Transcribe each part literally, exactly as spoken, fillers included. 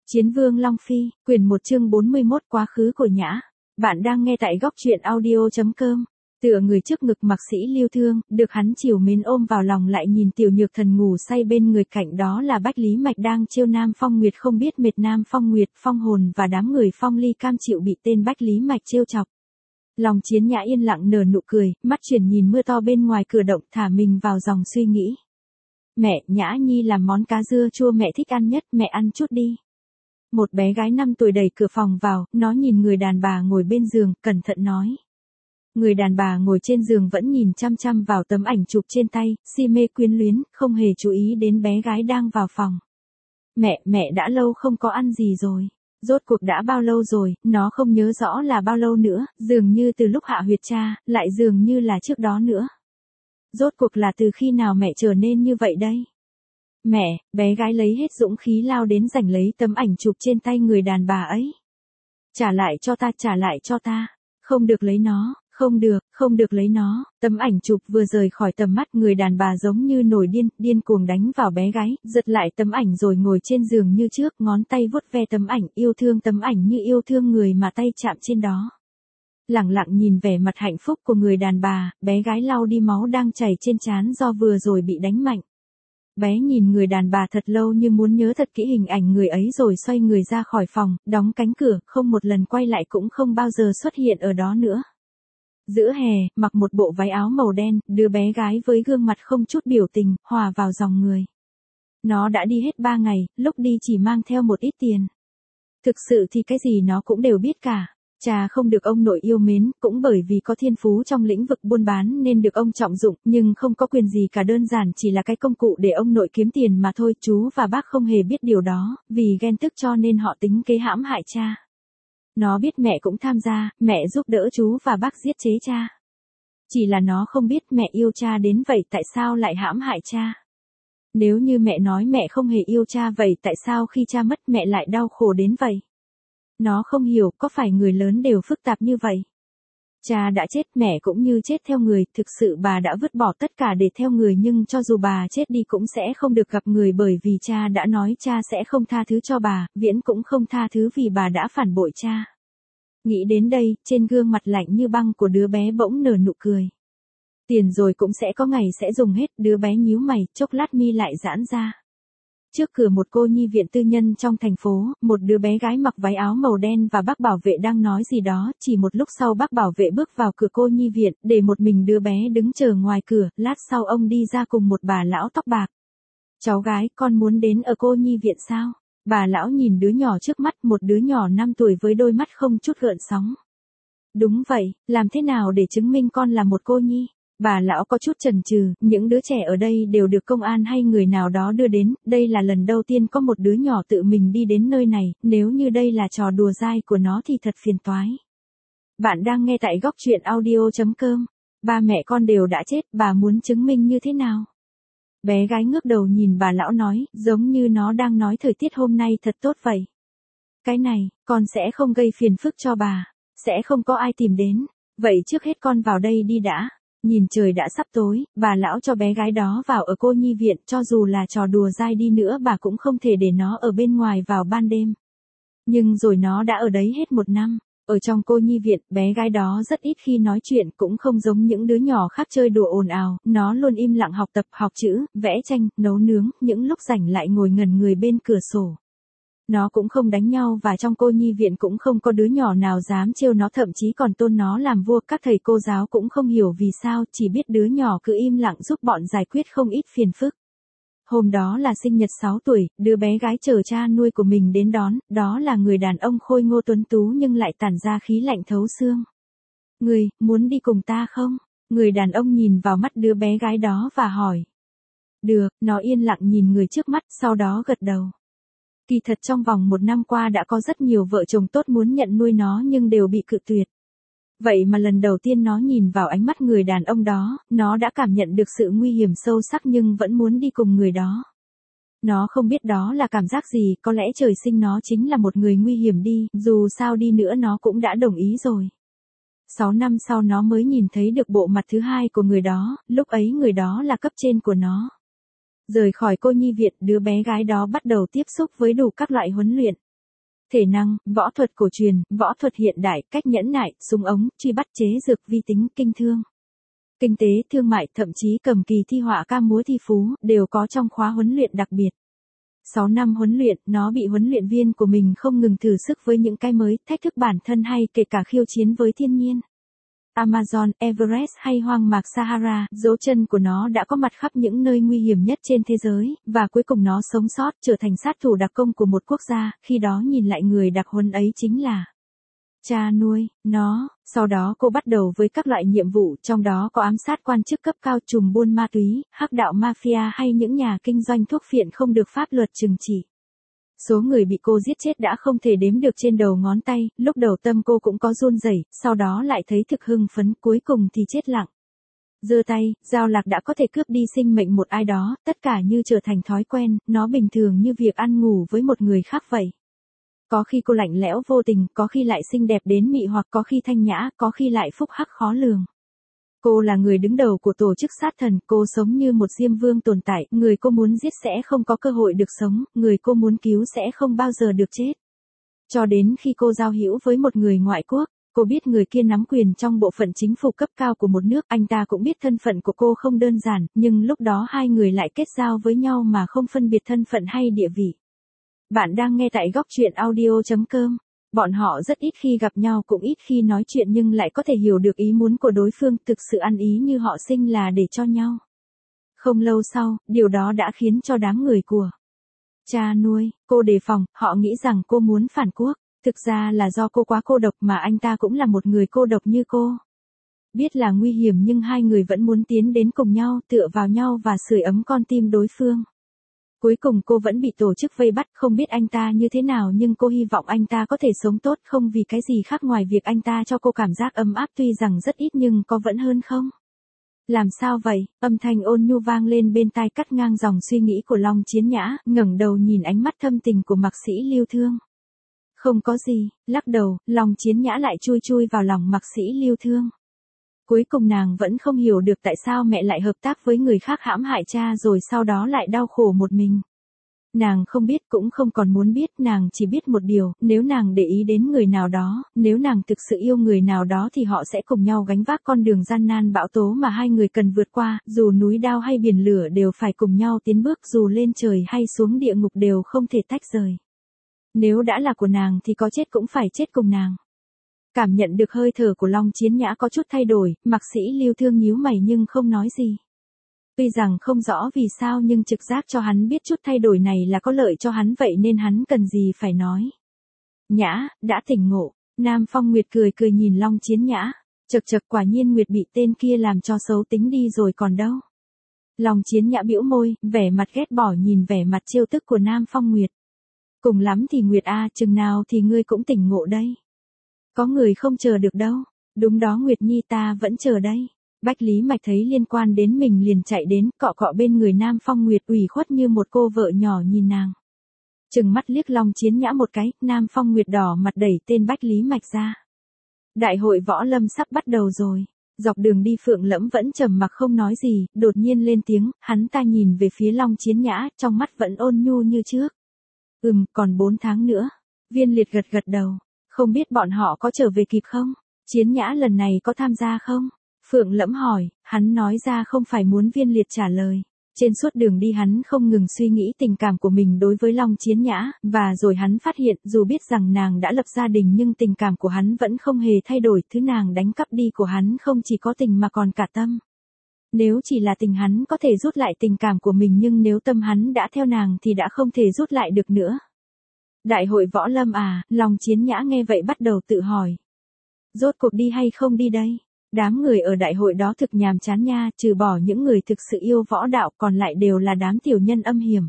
Chiến vương Long Phi, quyển một chương bốn mươi mốt quá khứ của Nhã. Bạn đang nghe tại góc truyện audio chấm com. Tựa người trước ngực mặc sĩ Lưu Thương, được hắn chiều mến ôm vào lòng lại nhìn Tiểu Nhược Thần ngủ say bên người, cạnh đó là Bách Lý Mạch đang trêu Nam Phong Nguyệt không biết mệt. Nam Phong Nguyệt, Phong Hồn và đám người Phong Ly cam chịu bị tên Bách Lý Mạch trêu chọc. Lòng Chiến Nhã yên lặng nở nụ cười, mắt chuyển nhìn mưa to bên ngoài cửa động, thả mình vào dòng suy nghĩ. Mẹ, Nhã Nhi làm món cá dưa chua mẹ thích ăn nhất, mẹ ăn chút đi. Một bé gái năm tuổi đẩy cửa phòng vào, nó nhìn người đàn bà ngồi bên giường, cẩn thận nói. Người đàn bà ngồi trên giường vẫn nhìn chăm chăm vào tấm ảnh chụp trên tay, si mê quyến luyến, không hề chú ý đến bé gái đang vào phòng. Mẹ, mẹ đã lâu không có ăn gì rồi. Rốt cuộc đã bao lâu rồi, nó không nhớ rõ là bao lâu nữa, dường như từ lúc hạ huyệt cha, lại dường như là trước đó nữa. Rốt cuộc là từ khi nào mẹ trở nên như vậy đây? Mẹ, bé gái lấy hết dũng khí lao đến giành lấy tấm ảnh chụp trên tay người đàn bà ấy. Trả lại cho ta, trả lại cho ta. Không được lấy nó, không được, không được lấy nó. Tấm ảnh chụp vừa rời khỏi tầm mắt người đàn bà giống như nổi điên, điên cuồng đánh vào bé gái, giật lại tấm ảnh rồi ngồi trên giường như trước, ngón tay vuốt ve tấm ảnh, yêu thương tấm ảnh như yêu thương người mà tay chạm trên đó. Lẳng lặng nhìn vẻ mặt hạnh phúc của người đàn bà, bé gái lau đi máu đang chảy trên trán do vừa rồi bị đánh mạnh. Bé nhìn người đàn bà thật lâu như muốn nhớ thật kỹ hình ảnh người ấy rồi xoay người ra khỏi phòng, đóng cánh cửa, không một lần quay lại cũng không bao giờ xuất hiện ở đó nữa. Giữa hè, mặc một bộ váy áo màu đen, đứa bé gái với gương mặt không chút biểu tình, hòa vào dòng người. Nó đã đi hết ba ngày, lúc đi chỉ mang theo một ít tiền. Thực sự thì cái gì nó cũng đều biết cả. Cha không được ông nội yêu mến, cũng bởi vì có thiên phú trong lĩnh vực buôn bán nên được ông trọng dụng, nhưng không có quyền gì cả, đơn giản chỉ là cái công cụ để ông nội kiếm tiền mà thôi. Chú và bác không hề biết điều đó, vì ghen tức cho nên họ tính kế hãm hại cha. Nó biết mẹ cũng tham gia, mẹ giúp đỡ chú và bác giết chế cha. Chỉ là nó không biết mẹ yêu cha đến vậy tại sao lại hãm hại cha. Nếu như mẹ nói mẹ không hề yêu cha vậy tại sao khi cha mất mẹ lại đau khổ đến vậy? Nó không hiểu, có phải người lớn đều phức tạp như vậy? Cha đã chết, mẹ cũng như chết theo người, thực sự bà đã vứt bỏ tất cả để theo người, nhưng cho dù bà chết đi cũng sẽ không được gặp người bởi vì cha đã nói cha sẽ không tha thứ cho bà, viễn cũng không tha thứ vì bà đã phản bội cha. Nghĩ đến đây, trên gương mặt lạnh như băng của đứa bé bỗng nở nụ cười. Tiền rồi cũng sẽ có ngày sẽ dùng hết, đứa bé nhíu mày, chốc lát mi lại giãn ra. Trước cửa một cô nhi viện tư nhân trong thành phố, một đứa bé gái mặc váy áo màu đen và bác bảo vệ đang nói gì đó, chỉ một lúc sau bác bảo vệ bước vào cửa cô nhi viện, để một mình đứa bé đứng chờ ngoài cửa, lát sau ông đi ra cùng một bà lão tóc bạc. Cháu gái, con muốn đến ở cô nhi viện sao? Bà lão nhìn đứa nhỏ trước mắt, một đứa nhỏ năm tuổi với đôi mắt không chút gợn sóng. Đúng vậy, làm thế nào để chứng minh con là một cô nhi? Bà lão có chút chần chừ, những đứa trẻ ở đây đều được công an hay người nào đó đưa đến, đây là lần đầu tiên có một đứa nhỏ tự mình đi đến nơi này, nếu như đây là trò đùa dai của nó thì thật phiền toái. Bạn đang nghe tại góc truyện audio chấm com. Ba mẹ con đều đã chết, bà muốn chứng minh như thế nào? Bé gái ngước đầu nhìn bà lão nói, giống như nó đang nói thời tiết hôm nay thật tốt vậy. Cái này, con sẽ không gây phiền phức cho bà, sẽ không có ai tìm đến, vậy trước hết con vào đây đi đã. Nhìn trời đã sắp tối, bà lão cho bé gái đó vào ở cô nhi viện, cho dù là trò đùa dai đi nữa bà cũng không thể để nó ở bên ngoài vào ban đêm. Nhưng rồi nó đã ở đấy hết một năm. Ở trong cô nhi viện, bé gái đó rất ít khi nói chuyện, cũng không giống những đứa nhỏ khác chơi đùa ồn ào, nó luôn im lặng học tập, học chữ, vẽ tranh, nấu nướng, những lúc rảnh lại ngồi ngẩn người bên cửa sổ. Nó cũng không đánh nhau và trong cô nhi viện cũng không có đứa nhỏ nào dám trêu nó, thậm chí còn tôn nó làm vua, các thầy cô giáo cũng không hiểu vì sao, chỉ biết đứa nhỏ cứ im lặng giúp bọn giải quyết không ít phiền phức. Hôm đó là sinh nhật sáu tuổi, đứa bé gái chờ cha nuôi của mình đến đón, đó là người đàn ông khôi ngô tuấn tú nhưng lại tản ra khí lạnh thấu xương. Người, muốn đi cùng ta không? Người đàn ông nhìn vào mắt đứa bé gái đó và hỏi. Được, nó yên lặng nhìn người trước mắt, sau đó gật đầu. Kỳ thật trong vòng một năm qua đã có rất nhiều vợ chồng tốt muốn nhận nuôi nó nhưng đều bị cự tuyệt. Vậy mà lần đầu tiên nó nhìn vào ánh mắt người đàn ông đó, nó đã cảm nhận được sự nguy hiểm sâu sắc nhưng vẫn muốn đi cùng người đó. Nó không biết đó là cảm giác gì, có lẽ trời sinh nó chính là một người nguy hiểm đi, dù sao đi nữa nó cũng đã đồng ý rồi. Sáu năm sau nó mới nhìn thấy được bộ mặt thứ hai của người đó, lúc ấy người đó là cấp trên của nó. Rời khỏi cô nhi viện, đứa bé gái đó bắt đầu tiếp xúc với đủ các loại huấn luyện. Thể năng, võ thuật cổ truyền, võ thuật hiện đại, cách nhẫn nại, súng ống, truy bắt chế dược vi tính, kinh thương. Kinh tế, thương mại, thậm chí cầm kỳ thi họa ca múa thi phú, đều có trong khóa huấn luyện đặc biệt. sáu năm huấn luyện, nó bị huấn luyện viên của mình không ngừng thử sức với những cái mới, thách thức bản thân hay kể cả khiêu chiến với thiên nhiên. Amazon, Everest hay hoang mạc Sahara, dấu chân của nó đã có mặt khắp những nơi nguy hiểm nhất trên thế giới, và cuối cùng nó sống sót, trở thành sát thủ đặc công của một quốc gia, khi đó nhìn lại người đặc huấn ấy chính là cha nuôi nó. Sau đó cô bắt đầu với các loại nhiệm vụ, trong đó có ám sát quan chức cấp cao, trùm buôn ma túy, hắc đạo mafia hay những nhà kinh doanh thuốc phiện không được pháp luật trừng trị. Số người bị cô giết chết đã không thể đếm được trên đầu ngón tay, lúc đầu tâm cô cũng có run rẩy, sau đó lại thấy thực hưng phấn, cuối cùng thì chết lặng. Giơ tay, dao lạc đã có thể cướp đi sinh mệnh một ai đó, tất cả như trở thành thói quen, nó bình thường như việc ăn ngủ với một người khác vậy. Có khi cô lạnh lẽo vô tình, có khi lại xinh đẹp đến mị hoặc có khi thanh nhã, có khi lại phúc hắc khó lường. Cô là người đứng đầu của tổ chức sát thần, cô sống như một diêm vương tồn tại, người cô muốn giết sẽ không có cơ hội được sống, người cô muốn cứu sẽ không bao giờ được chết. Cho đến khi cô giao hữu với một người ngoại quốc, cô biết người kia nắm quyền trong bộ phận chính phủ cấp cao của một nước, anh ta cũng biết thân phận của cô không đơn giản, nhưng lúc đó hai người lại kết giao với nhau mà không phân biệt thân phận hay địa vị. Bạn đang nghe tại góc truyện audio chấm com. Bọn họ rất ít khi gặp nhau, cũng ít khi nói chuyện, nhưng lại có thể hiểu được ý muốn của đối phương, thực sự ăn ý như họ sinh là để cho nhau. Không lâu sau, điều đó đã khiến cho đám người của cha nuôi cô đề phòng, họ nghĩ rằng cô muốn phản quốc. Thực ra là do cô quá cô độc, mà anh ta cũng là một người cô độc như cô. Biết là nguy hiểm nhưng hai người vẫn muốn tiến đến cùng nhau, tựa vào nhau và sưởi ấm con tim đối phương. Cuối cùng cô vẫn bị tổ chức vây bắt, không biết anh ta như thế nào nhưng cô hy vọng anh ta có thể sống tốt, không vì cái gì khác ngoài việc anh ta cho cô cảm giác ấm áp, tuy rằng rất ít nhưng có vẫn hơn không. Làm sao vậy? Âm thanh ôn nhu vang lên bên tai, cắt ngang dòng suy nghĩ của Long Chiến Nhã, ngẩng đầu nhìn ánh mắt thâm tình của Mạc Sĩ Lưu Thương. Không có gì, lắc đầu, Long Chiến Nhã lại chui chui vào lòng Mạc Sĩ Lưu Thương. Cuối cùng nàng vẫn không hiểu được tại sao mẹ lại hợp tác với người khác hãm hại cha rồi sau đó lại đau khổ một mình. Nàng không biết, cũng không còn muốn biết, nàng chỉ biết một điều, nếu nàng để ý đến người nào đó, nếu nàng thực sự yêu người nào đó thì họ sẽ cùng nhau gánh vác con đường gian nan bão tố mà hai người cần vượt qua, dù núi đao hay biển lửa đều phải cùng nhau tiến bước, dù lên trời hay xuống địa ngục đều không thể tách rời. Nếu đã là của nàng thì có chết cũng phải chết cùng nàng. Cảm nhận được hơi thở của Long Chiến Nhã có chút thay đổi, Mạc Sĩ Lưu Thương nhíu mày nhưng không nói gì. Tuy rằng không rõ vì sao nhưng trực giác cho hắn biết chút thay đổi này là có lợi cho hắn, vậy nên hắn cần gì phải nói. Nhã, đã tỉnh ngộ. Nam Phong Nguyệt cười cười nhìn Long Chiến Nhã. Chật chật, quả nhiên Nguyệt bị tên kia làm cho xấu tính đi rồi còn đâu. Long Chiến Nhã bĩu môi, vẻ mặt ghét bỏ nhìn vẻ mặt trêu tức của Nam Phong Nguyệt. Cùng lắm thì Nguyệt a, chừng nào thì ngươi cũng tỉnh ngộ đây. Có người không chờ được đâu. Đúng đó Nguyệt Nhi, ta vẫn chờ đây. Bách Lý Mạch thấy liên quan đến mình liền chạy đến, cọ cọ bên người Nam Phong Nguyệt, ủy khuất như một cô vợ nhỏ nhìn nàng. Trừng mắt liếc Long Chiến Nhã một cái, Nam Phong Nguyệt đỏ mặt đẩy tên Bách Lý Mạch ra. Đại hội võ lâm sắp bắt đầu rồi. Dọc đường đi Phượng Lẫm vẫn trầm mặc không nói gì, đột nhiên lên tiếng, hắn ta nhìn về phía Long Chiến Nhã, trong mắt vẫn ôn nhu như trước. Ừm, còn bốn tháng nữa. Viên Liệt gật gật đầu. Không biết bọn họ có trở về kịp không? Chiến Nhã lần này có tham gia không? Phượng Lẫm hỏi, hắn nói ra không phải muốn Viên Liệt trả lời. Trên suốt đường đi hắn không ngừng suy nghĩ tình cảm của mình đối với Long Chiến Nhã, và rồi hắn phát hiện dù biết rằng nàng đã lập gia đình nhưng tình cảm của hắn vẫn không hề thay đổi, thứ nàng đánh cắp đi của hắn không chỉ có tình mà còn cả tâm. Nếu chỉ là tình hắn có thể rút lại tình cảm của mình nhưng nếu tâm hắn đã theo nàng thì đã không thể rút lại được nữa. Đại hội võ lâm à, Long Chiến Nhã nghe vậy bắt đầu tự hỏi. Rốt cuộc đi hay không đi đây? Đám người ở đại hội đó thực nhàm chán nha, trừ bỏ những người thực sự yêu võ đạo còn lại đều là đám tiểu nhân âm hiểm.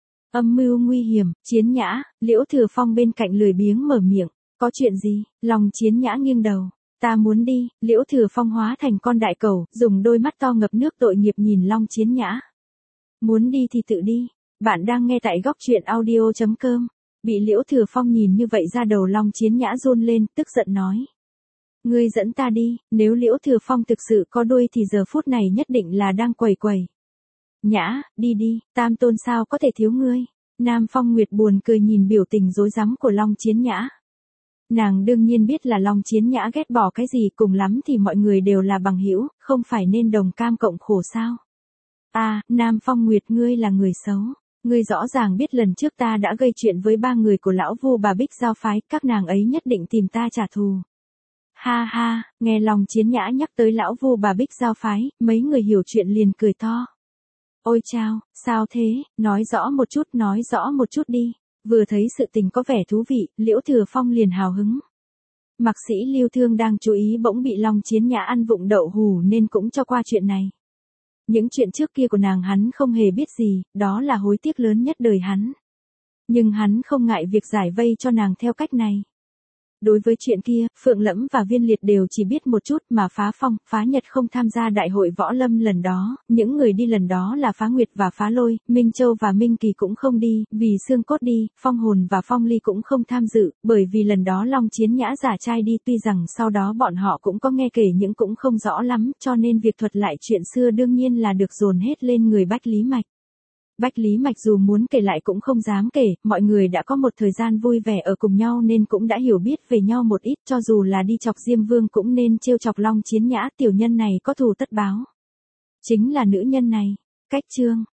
Âm mưu nguy hiểm. Chiến Nhã, Liễu Thừa Phong bên cạnh lười biếng mở miệng. Có chuyện gì? Long Chiến Nhã nghiêng đầu. Ta muốn đi. Liễu Thừa Phong hóa thành con đại cẩu, dùng đôi mắt to ngập nước tội nghiệp nhìn Long Chiến Nhã. Muốn đi thì tự đi. Bạn đang nghe tại góc truyện audio chấm com. Bị Liễu Thừa Phong nhìn như vậy ra đầu Long Chiến Nhã run lên, tức giận nói. Ngươi dẫn ta đi, nếu Liễu Thừa Phong thực sự có đuôi thì giờ phút này nhất định là đang quẩy quẩy. Nhã, đi đi, Tam Tôn sao có thể thiếu ngươi. Nam Phong Nguyệt buồn cười nhìn biểu tình rối rắm của Long Chiến Nhã. Nàng đương nhiên biết là Long Chiến Nhã ghét bỏ cái gì, cùng lắm thì mọi người đều là bằng hữu, không phải nên đồng cam cộng khổ sao? À, Nam Phong Nguyệt, ngươi là người xấu. Ngươi rõ ràng biết lần trước ta đã gây chuyện với ba người của lão Vu Bà Bích Giao phái, các nàng ấy nhất định tìm ta trả thù. Ha ha, nghe Long Chiến Nhã nhắc tới lão Vu Bà Bích Giao phái, mấy người hiểu chuyện liền cười to. Ôi chao, sao thế, nói rõ một chút, nói rõ một chút đi. Vừa thấy sự tình có vẻ thú vị, Liễu Thừa Phong liền hào hứng. Mạc Sĩ Lưu Thương đang chú ý bỗng bị Long Chiến Nhã ăn vụng đậu hù nên cũng cho qua chuyện này. Những chuyện trước kia của nàng hắn không hề biết gì, đó là hối tiếc lớn nhất đời hắn. Nhưng hắn không ngại việc giải vây cho nàng theo cách này. Đối với chuyện kia, Phượng Lẫm và Viên Liệt đều chỉ biết một chút, mà Phá Phong, Phá Nhật không tham gia đại hội võ lâm lần đó, những người đi lần đó là Phá Nguyệt và Phá Lôi, Minh Châu và Minh Kỳ cũng không đi, vì Xương Cốt đi, Phong Hồn và Phong Ly cũng không tham dự, bởi vì lần đó Long Chiến Nhã giả trai đi, tuy rằng sau đó bọn họ cũng có nghe kể nhưng cũng không rõ lắm, cho nên việc thuật lại chuyện xưa đương nhiên là được dồn hết lên người Bách Lý Mạch. Bách Lý Mạch dù muốn kể lại cũng không dám kể, mọi người đã có một thời gian vui vẻ ở cùng nhau nên cũng đã hiểu biết về nhau một ít, cho dù là đi chọc Diêm Vương cũng nên trêu chọc Long Chiến Nhã, tiểu nhân này có thù tất báo. Chính là nữ nhân này. Cách chương